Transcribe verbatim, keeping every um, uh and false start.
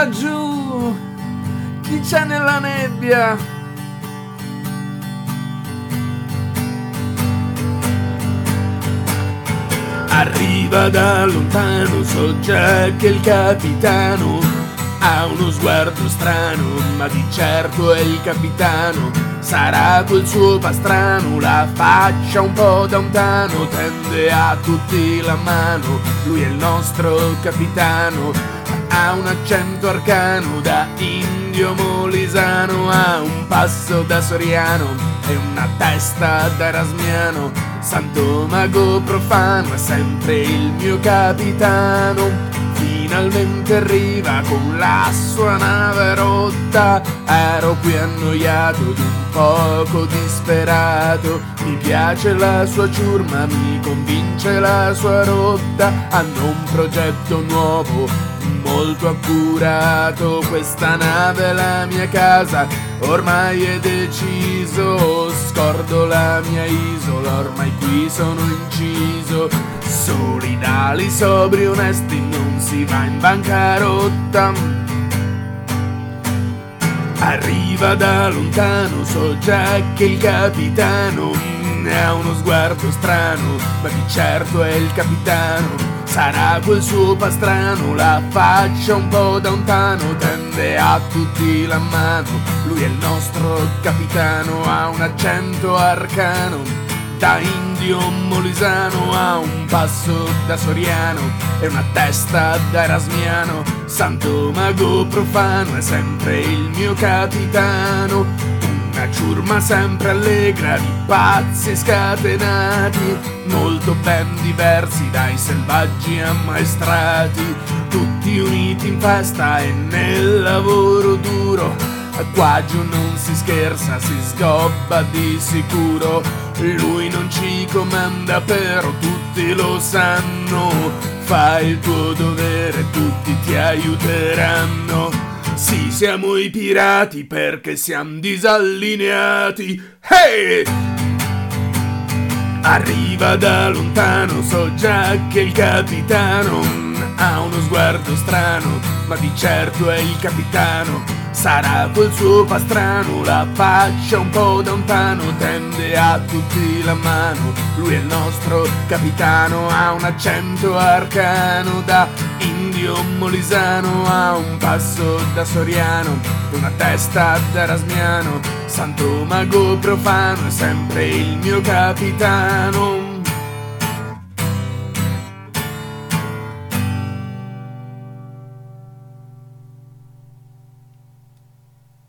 laggiù? Chi c'è nella nebbia? Arriva da lontano, so già che il capitano ha uno sguardo strano, ma di certo è il capitano. Sarà quel suo pastrano, la faccia un po' da lontano, tende a tutti la mano. Lui è il nostro capitano, ha un accento arcano da indio molisano, ha un passo da soriano e una testa da erasmiano. Santo mago profano, è sempre il mio capitano. Finalmente arriva con la sua nave rotta, ero qui annoiato ed un poco disperato. Mi piace la sua ciurma, mi convince la sua rotta. Hanno un progetto nuovo, molto accurato. Questa nave è la mia casa, ormai è deciso. Scordo la mia isola, ormai qui sono inciso. Solidali, sobri, onesti, non si va in bancarotta. Arriva da lontano, so già che il capitano ha uno sguardo strano, ma di certo è il capitano. Sarà quel suo pastrano, la faccia un po' da lontano, tende a tutti la mano. Lui è il nostro capitano, ha un accento arcano da indio molisano, ha un passo da soriano e una testa da erasmiano. Santo mago profano, è sempre il mio capitano. Una ciurma sempre allegra di pazzi scatenati, molto ben diversi dai selvaggi ammaestrati, tutti uniti in festa e nel lavoro duro. Qua giù non si scherza, si sgobba di sicuro. Lui non ci comanda, però tutti lo sanno. Fai il tuo dovere, tutti ti aiuteranno. Sì, siamo i pirati perché siamo disallineati. Hey! Arriva da lontano, so già che il capitano ha uno sguardo strano, ma di certo è il capitano. Sarà quel suo pastrano, la faccia un po' da lontano, tende a tutti la mano. Lui è il nostro capitano, ha un accento arcano da indio molisano, ha un passo da soriano, una testa da erasmiano. Santo mago profano, è sempre il mio capitano.